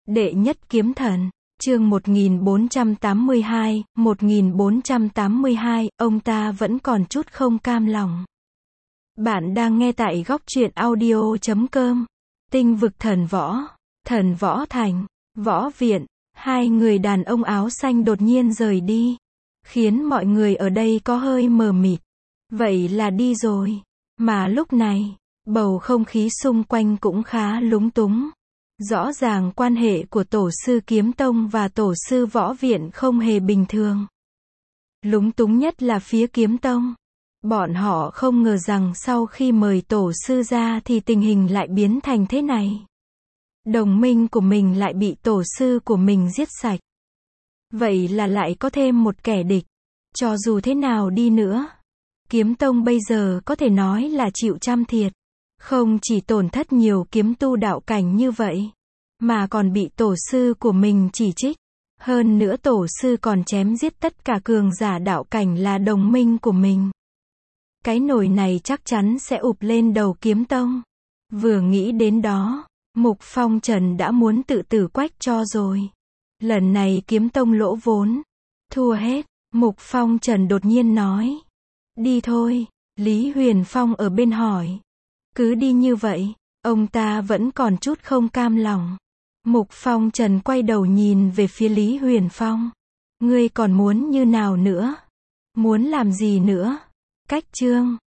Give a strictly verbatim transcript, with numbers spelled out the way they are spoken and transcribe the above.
Đệ nhất kiếm thần, chương một nghìn bốn trăm tám mươi hai, một nghìn bốn trăm tám mươi hai, ông ta vẫn còn chút không cam lòng. Bạn đang nghe tại góc truyện audio chấm com. Tinh vực thần võ, thần võ thành, võ viện, hai người đàn ông áo xanh đột nhiên rời đi, khiến mọi người ở đây có hơi mờ mịt. Vậy là đi rồi. Mà lúc này, bầu không khí xung quanh cũng khá lúng túng. Rõ ràng quan hệ của tổ sư kiếm tông và tổ sư võ viện không hề bình thường. Lúng túng nhất là phía kiếm tông. Bọn họ không ngờ rằng sau khi mời tổ sư ra thì tình hình lại biến thành thế này. Đồng minh của mình lại bị tổ sư của mình giết sạch. Vậy là lại có thêm một kẻ địch. Cho dù thế nào đi nữa, kiếm tông bây giờ có thể nói là chịu trăm thiệt. Không chỉ tổn thất nhiều kiếm tu đạo cảnh như vậy, mà còn bị tổ sư của mình chỉ trích. Hơn nữa tổ sư còn chém giết tất cả cường giả đạo cảnh là đồng minh của mình. Cái nồi này chắc chắn sẽ ụp lên đầu kiếm tông. Vừa nghĩ đến đó, Mục Phong Trần đã muốn tự tử quách cho rồi. Lần này kiếm tông lỗ vốn, thua hết. Mục Phong Trần đột nhiên nói, đi thôi. Lý Huyền Phong ở bên hỏi, cứ đi như vậy? Ông ta vẫn còn chút không cam lòng. Mục Phong Trần quay đầu nhìn về phía Lý Huyền Phong. Ngươi còn muốn như nào nữa? Muốn làm gì nữa? Cách chương